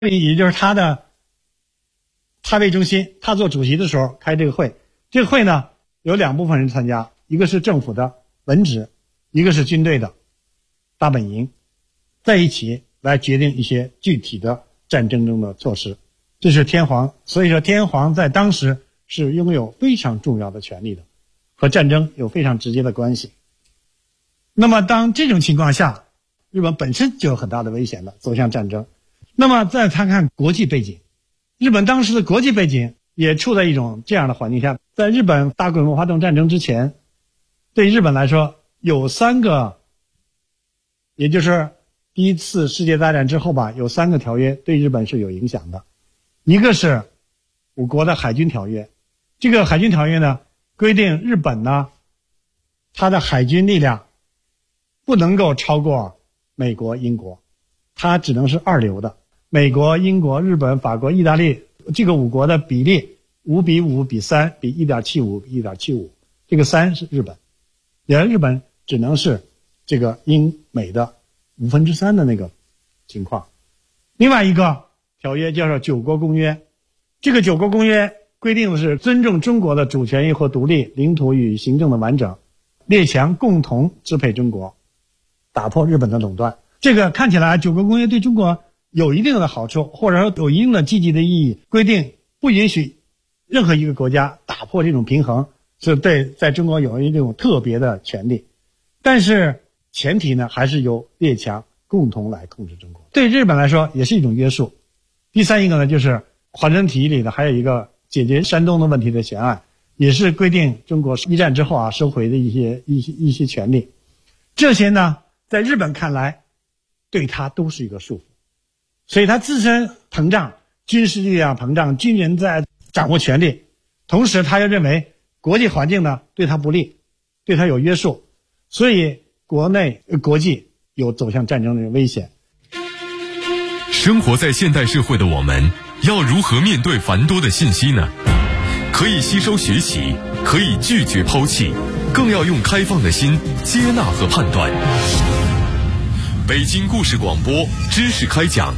也就是他的太尉中心，他做主席的时候开这个会。这个会呢有2部分人参加，一个是政府的文职，一个是军队的大本营，在一起来决定一些具体的战争中的措施。这是天皇，所以说天皇在当时是拥有非常重要的权利的，和战争有非常直接的关系。那么当这种情况下，日本本身就有很大的危险了，走向战争。那么再看看国际背景，日本当时的国际背景也处在一种这样的环境下。在日本大规模发动战争之前，对日本来说有3个，也就是第一次世界大战之后吧，有3个条约对日本是有影响的。一个是5国的海军条约，这个海军条约呢规定日本呢它的海军力量不能够超过美国、英国，它只能是2流的。美国、英国、日本、法国、意大利这个5国的比例5比5比3比 1.75 比 1.75， 这个3是日本，也日本只能是这个英美的3/5的那个情况。另外一个条约叫做9国公约，这个9国公约规定的是尊重中国的主权与和独立、领土与行政的完整，列强共同支配中国，打破日本的垄断。这个看起来9国公约对中国有一定的好处，或者说有一定的积极的意义，规定不允许任何一个国家打破这种平衡，是对在中国有一种特别的权利。但是前提呢还是由列强共同来控制中国，对日本来说也是一种约束。第3一个呢，就是华盛顿提议里的还有一个解决山东的问题的悬案，也是规定中国一战之后收回的一些权利。这些呢在日本看来对他都是一个束缚，所以他自身膨胀，军事力量膨胀，军人在掌握权力，同时他又认为国际环境呢对他不利，对他有约束，所以国内国际有走向战争的危险。 生活在现代社会的我们，要如何面对繁多的信息呢？可以吸收学习，可以拒绝抛弃，更要用开放的心接纳和判断。北京故事广播知识开讲，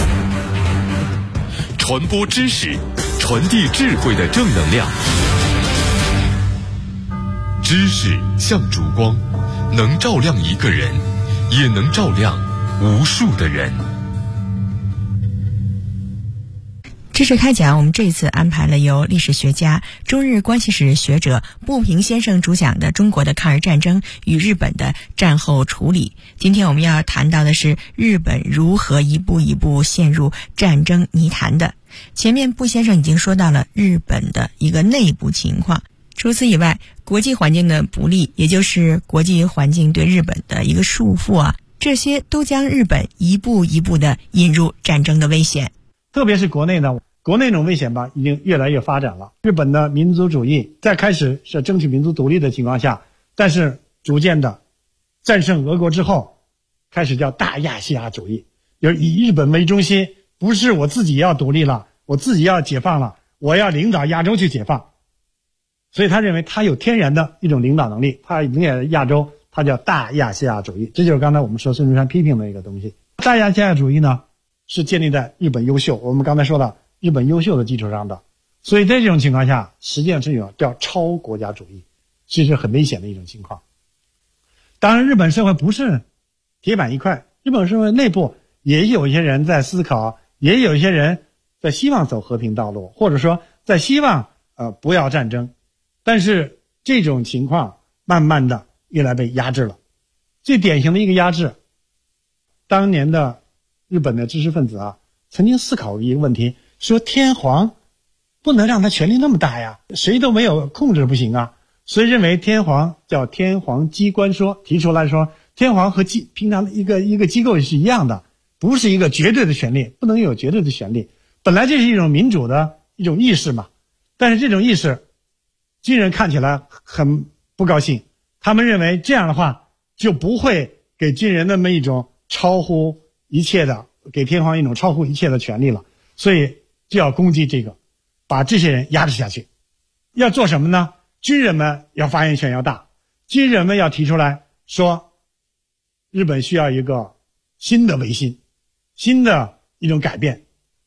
传播知识，传递智慧的正能量。知识像烛光，能照亮一个人，也能照亮无数的人。 知识开讲，我们这一次安排了由历史学家、中日关系史学者步平先生主讲的中国的抗日战争与日本的战后处理。今天我们要谈到的是日本如何一步一步陷入战争泥潭的。前面步先生已经说到了日本的一个内部情况，除此以外，国际环境的不利，也就是国际环境对日本的一个束缚这些都将日本一步一步的引入战争的危险。 特别是国内呢，国内这种危险吧已经越来越发展了。日本的民族主义在开始是争取民族独立的情况下，但是逐渐的战胜俄国之后，开始叫大亚细亚主义，就是以日本为中心，不是我自己要独立了，我自己要解放了，我要领导亚洲去解放。所以他认为他有天然的一种领导能力，他领导亚洲，他叫大亚细亚主义。这就是刚才我们说孙中山批评的一个东西。大亚细亚主义呢是建立在日本优秀，我们刚才说了日本优秀的基础上的，所以在这种情况下，实际上是一种叫超国家主义，这是很危险的一种情况。当然日本社会不是铁板一块，日本社会内部也有一些人在思考，也有一些人在希望走和平道路，或者说在希望不要战争，但是这种情况慢慢的越来被压制了。最典型的一个压制，当年的日本的知识分子曾经思考一个问题，说天皇不能让他权力那么大呀，谁都没有控制不行啊，所以认为天皇叫天皇机关说，提出来说天皇和平常一个机构是一样的，不是一个绝对的权利，不能有绝对的权利。本来这是一种民主的一种意识嘛，但是这种意识军人看起来很不高兴，他们认为这样的话就不会给军人那么一种超乎一切的，给天皇一种超乎一切的权利了，所以就要攻击这个，把这些人压制下去。要做什么呢？军人们要发言权要大，军人们要提出来说日本需要一个新的维新，新的一种改变，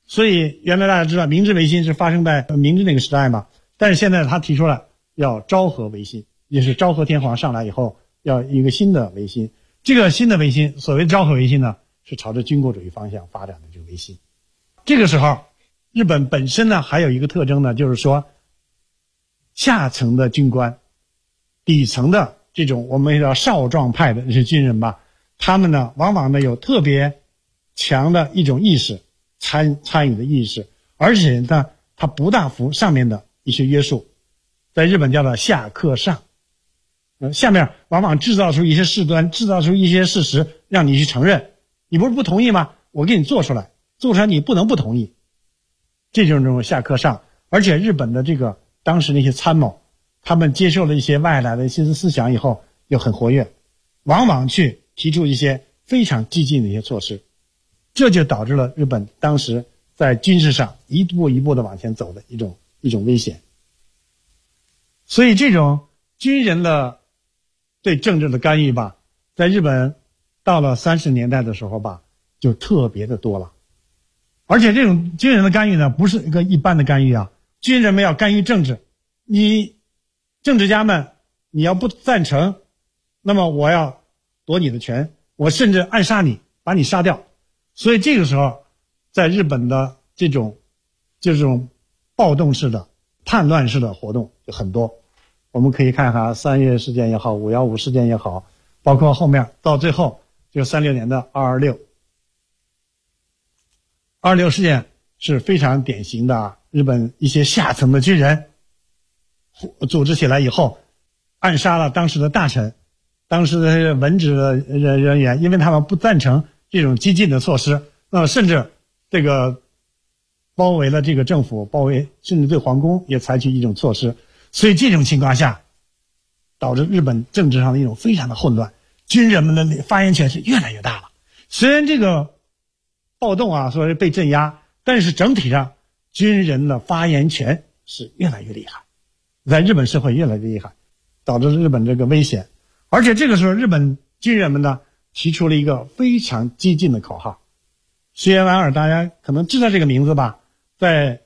所以原来大家知道明治维新是发生在明治那个时代嘛，但是现在他提出了要昭和维新，也是昭和天皇上来以后要一个新的维新。这个新的维新，所谓昭和维新呢，是朝着军国主义方向发展的这个维新。这个时候日本本身呢还有一个特征呢，就是说下层的军官，底层的这种我们叫少壮派的这些军人吧，他们呢往往呢有特别强的一种意识，参与的意识，而且呢他不大服上面的一些约束，在日本叫做下克上。下面往往制造出一些事端，制造出一些事实让你去承认，你不是不同意吗？我给你做出来你不能不同意，这种下克上。而且日本的这个当时那些参谋，他们接受了一些外来的新思想以后又很活跃，往往去提出一些非常激进的一些措施，这就导致了日本当时在军事上一步一步的往前走的一种危险。所以这种军人的对政治的干预吧，在日本到了30年代的时候吧，就特别的多了。而且这种军人的干预呢，不是一个一般的干预啊，军人们要干预政治，你政治家们你要不赞成，那么我要夺你的权，我甚至暗杀你，把你杀掉。所以这个时候在日本的这种暴动式的叛乱式的活动就很多。我们可以看看3月事件也好，515事件也好，包括后面到最后就36年的226事件是非常典型的日本一些下层的军人组织起来以后，暗杀了当时的大臣，当时的文职的人员，因为他们不赞成这种激进的措施，那么甚至这个包围了这个政府，甚至对皇宫也采取一种措施。所以这种情况下导致日本政治上的一种非常的混乱，军人们的发言权是越来越大了。虽然这个暴动啊说是被镇压，但是整体上军人的发言权是越来越厉害，在日本社会越来越厉害，导致日本这个危险。而且这个时候日本军人们呢提出了一个非常激进的口号，石原莞尔大家可能知道这个名字吧，在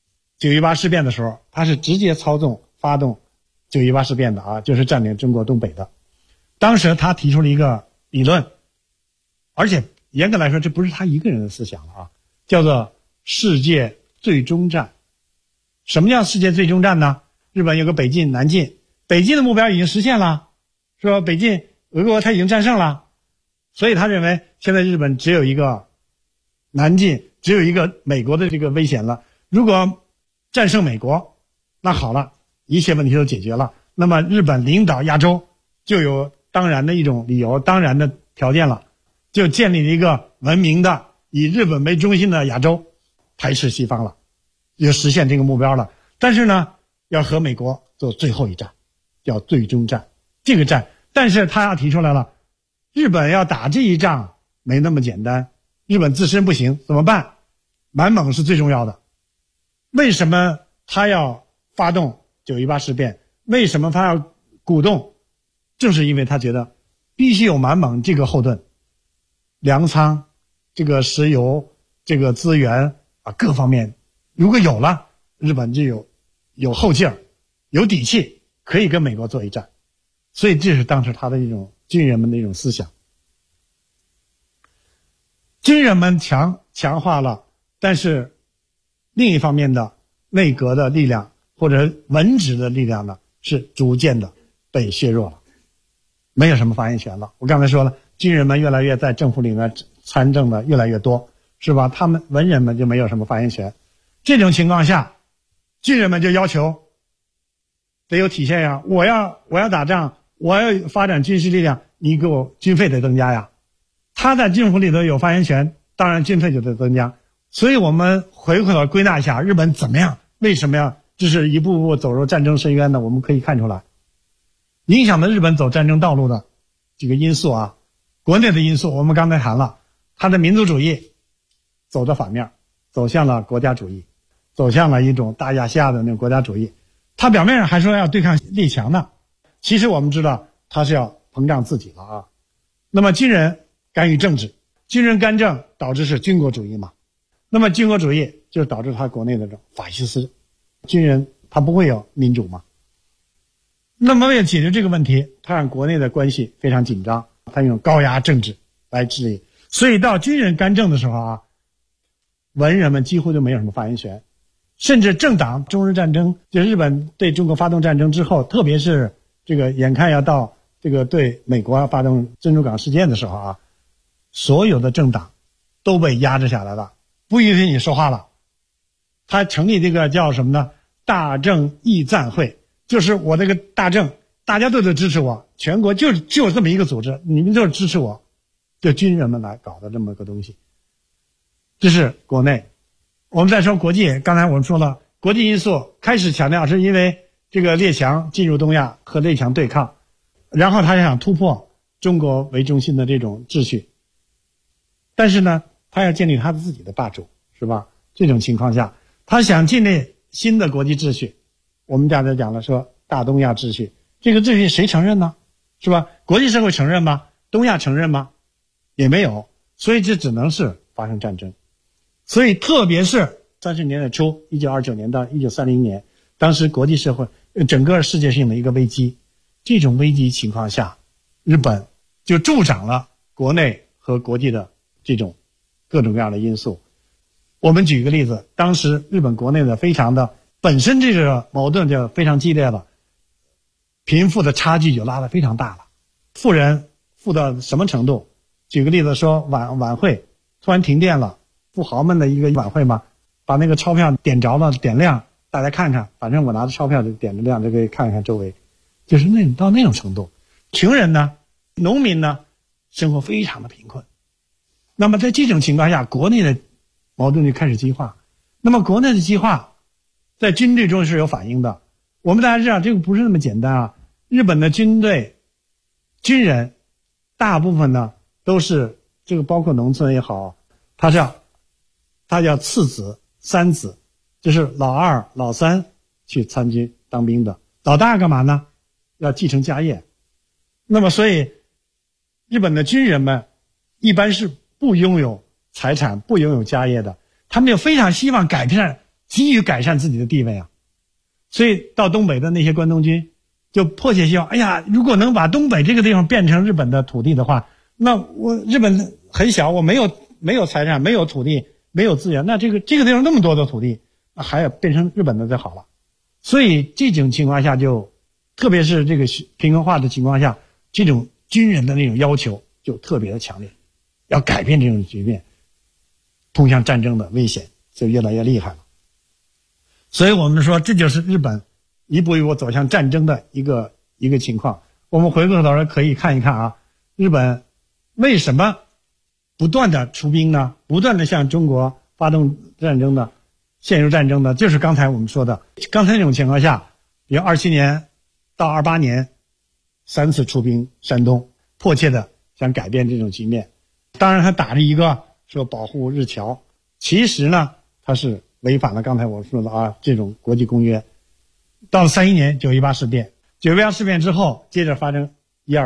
9·18事变的时候他是直接发动9·18事变的啊，就是占领中国东北的。当时他提出了一个理论，而且严格来说这不是他一个人的思想了啊，叫做世界最终战。什么叫世界最终战呢？日本有个北进南进，北进的目标已经实现了，说北进俄国他已经战胜了，所以他认为现在日本只有一个南进，只有一个美国的这个危险了。如果战胜美国，那好了，一切问题都解决了，那么日本领导亚洲就有当然的一种理由，当然的条件了，就建立了一个文明的以日本为中心的亚洲，排斥西方了，就实现这个目标了。但是呢要和美国做最后一战，叫最终战。这个战，但是他要提出来了，日本要打这一仗没那么简单，日本自身不行怎么办？满蒙是最重要的。为什么他要发动9·18事变？为什么他要鼓动？正是因为他觉得必须有满蒙这个后盾，粮仓、这个石油、这个资源啊，各方面如果有了，日本就有后劲儿，有底气，可以跟美国做一战。所以这是当时他的一种军人们的一种思想。军人们强化了，但是另一方面的内阁的力量或者文职的力量呢，是逐渐的被削弱了，没有什么发言权了。我刚才说了，军人们越来越在政府里面参政的越来越多，是吧？他们文人们就没有什么发言权。这种情况下，军人们就要求得有体现呀，我要打仗，我要发展军事力量，你给我军费得增加呀。他在政府里头有发言权，当然军费就得增加。所以我们回头归纳一下，日本怎么样？为什么呀？这是一步步走入战争深渊的，我们可以看出来，影响了日本走战争道路的这个因素啊，国内的因素我们刚才谈了，他的民族主义走到反面，走向了国家主义，走向了一种大亚细亚的那种国家主义。他表面上还说要对抗列强呢，其实我们知道他是要膨胀自己了啊。那么军人干预政治，军人干政导致是军国主义嘛。 那么军国主义就导致他国内的这种法西斯，军人他不会有民主嘛。那么为了解决这个问题，他让国内的关系非常紧张，他用高压政治来治理。所以到军人干政的时候啊，文人们几乎就没有什么发言权，甚至政党中日战争，就日本对中国发动战争之后，特别是这个眼看要到这个对美国发动珍珠港事件的时候啊，所有的政党都被压制下来了，不允许你说话了。他成立这个叫什么呢？大政议赞会，就是我这个大政，大家都得支持我，全国就这么一个组织，你们就是支持我，就军人们来搞的这么个东西。这是国内。我们再说国际，刚才我们说了，国际因素开始强调是因为这个列强进入东亚和列强对抗，然后他想突破中国为中心的这种秩序，但是呢，他要建立他自己的霸主，是吧？这种情况下，他想建立新的国际秩序。我们刚才讲了，说大东亚秩序，这个秩序谁承认呢？是吧？国际社会承认吗？东亚承认吗？也没有，所以这只能是发生战争。所以特别是30年代初，1929年到1930年，当时国际社会整个世界性的一个危机，这种危机情况下，日本就助长了国内和国际的这种各种各样的因素。我们举一个例子，当时日本国内的非常的本身这个矛盾就非常激烈了，贫富的差距就拉得非常大了，富人富到什么程度？举个例子说，晚会突然停电了，富豪们的一个晚会嘛，把那个钞票点着了，点亮，大家看看，反正我拿着钞票就点着亮，就可以看看周围，就是到那种程度。穷人呢，农民呢，生活非常的贫困。那么在这种情况下，国内的矛盾就开始激化。那么国内的激化在军队中是有反应的。我们大家知道这个不是那么简单啊。日本的军队军人大部分呢都是这个，包括农村也好，他叫次子三子，就是老二老三去参军当兵的，老大干嘛呢？要继承家业。那么所以日本的军人们一般是不拥有财产，不拥有家业的，他们就非常希望急于改善自己的地位啊。所以到东北的那些关东军就迫切希望，哎呀，如果能把东北这个地方变成日本的土地的话，那我日本很小，我没有财产，没有土地，没有资源，那这个地方那么多的土地，还要变成日本的就好了。所以这种情况下就，特别是这个平衡化的情况下，这种军人的那种要求就特别的强烈，要改变这种局面，通向战争的危险就越来越厉害了。所以我们说，这就是日本一步一步走向战争的一个情况。我们回过头来可以看一看啊，日本为什么不断的出兵呢？不断的向中国发动战争呢？陷入战争呢？就是刚才我们说的，刚才那种情况下，比如27年到28年3次出兵山东，迫切的想改变这种局面。当然他打着一个说保护日侨，其实呢他是违反了刚才我说的啊这种国际公约。到了31年9·18事变，9·18事变之后，接着发生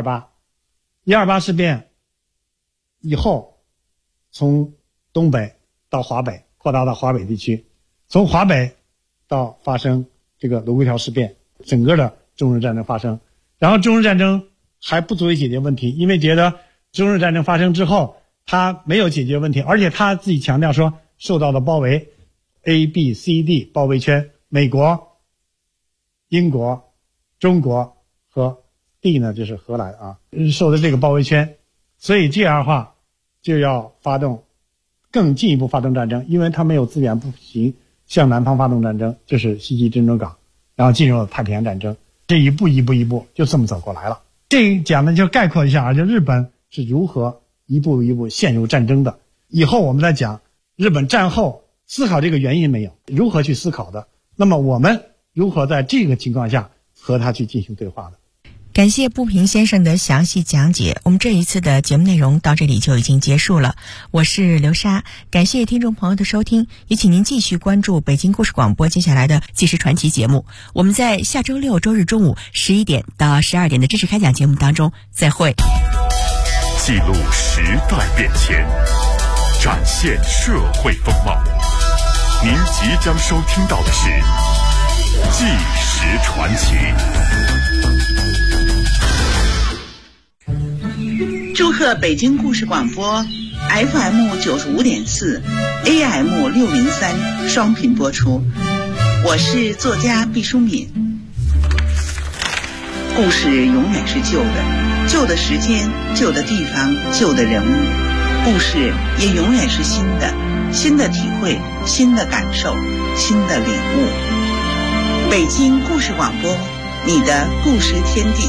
1·28事变以后，从东北到华北，扩大到华北地区，从华北到发生这个卢沟桥事变，整个的中日战争发生。然后中日战争还不足以解决问题，因为觉得中日战争发生之后，他没有解决问题，而且他自己强调说受到了包围 ，A、B、C、D 包围圈，美国、英国、中国和 D 呢就是荷兰啊，受的这个包围圈，所以这样的话就要更进一步发动战争，因为他没有资源不行，向南方发动战争，就是袭击珍珠港，然后进入了太平洋战争，这一步就这么走过来了。这讲的就概括一下啊，就日本是如何一步一步陷入战争的。以后我们再讲日本战后思考这个原因没有，如何去思考的，那么我们如何在这个情况下和他去进行对话的。 感谢步平先生的详细讲解，我们这一次的节目内容到这里就已经结束了。我是刘莎，感谢听众朋友的收听，也请您继续关注北京故事广播接下来的纪实传奇节目。我们在下周6、周日中午11点到12点的知识开讲节目当中再会。 记录时代变迁，展现社会风貌， 您即将收听到的是《纪实传奇》。 祝贺北京故事广播 FM 95.4 AM 603双频播出，我是作家毕淑敏。故事永远是旧的，旧的时间，旧的地方，旧的人物，故事也永远是新的，新的体会，新的感受，新的领悟。北京故事广播，你的故事天地。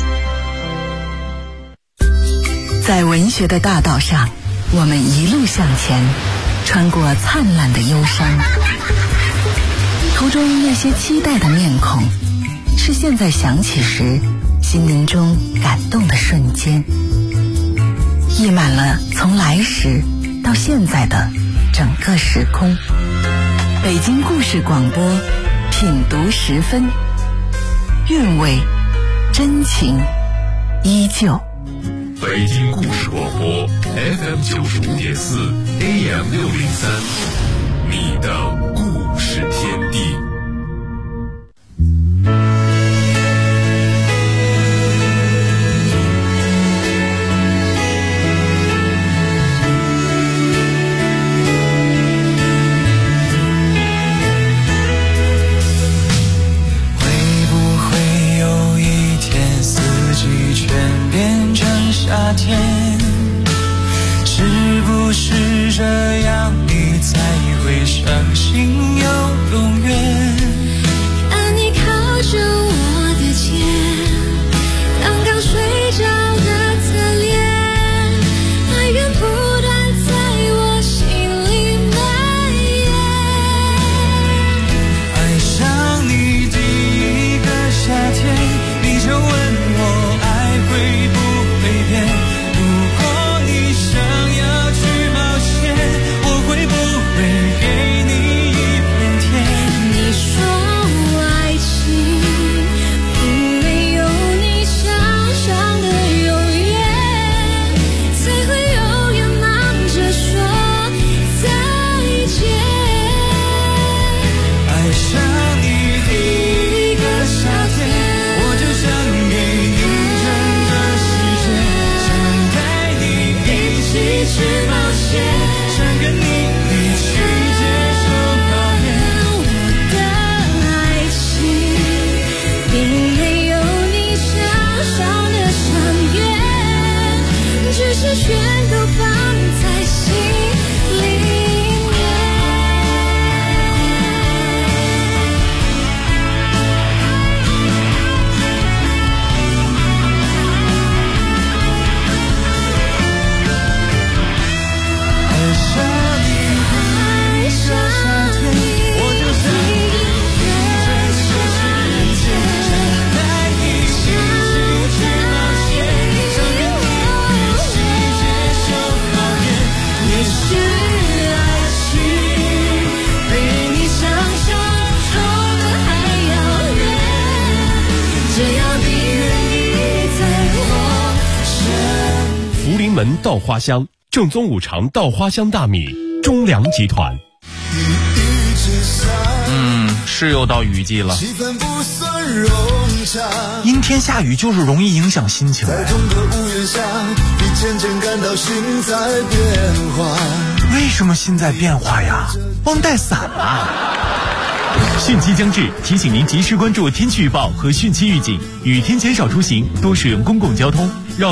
在文学的大道上，我们一路向前，穿过灿烂的忧伤，途中那些期待的面孔，是现在想起时心灵中感动的瞬间，溢满了从来时到现在的整个时空。北京故事广播，品读10分，韵味真情依旧。 北京故事广播 FM 95.4 AM 603，你的故事天地。 夏天，是不是这样你才会相信有永远？ 当你靠着我的肩，刚刚睡着的侧脸，爱源不断在我心里蔓延。 爱上你第一个夏天，你就问我爱会不如果你想要去冒险，我会不会给你一片天？ 你说爱情并没有你想象的永远，才会永远忙着说再见。 爱上你第一个夏天，我就想给你整个世界，一起冒险，想跟你一起接受考验。 我的爱情并没有你想象的深远，只是全都放在心里面。 福临门稻花香，正宗五常稻花香大米，中粮集团。 是又到雨季了， 气氛不算融洽， 阴天下雨就是容易影响心情。 在同个屋檐下，你渐渐感到心在变化。 为什么心在变化呀？忘带伞了。 汛期将至，提醒您及时关注天气预报和汛期预警，雨天减少出行，多使用公共交通。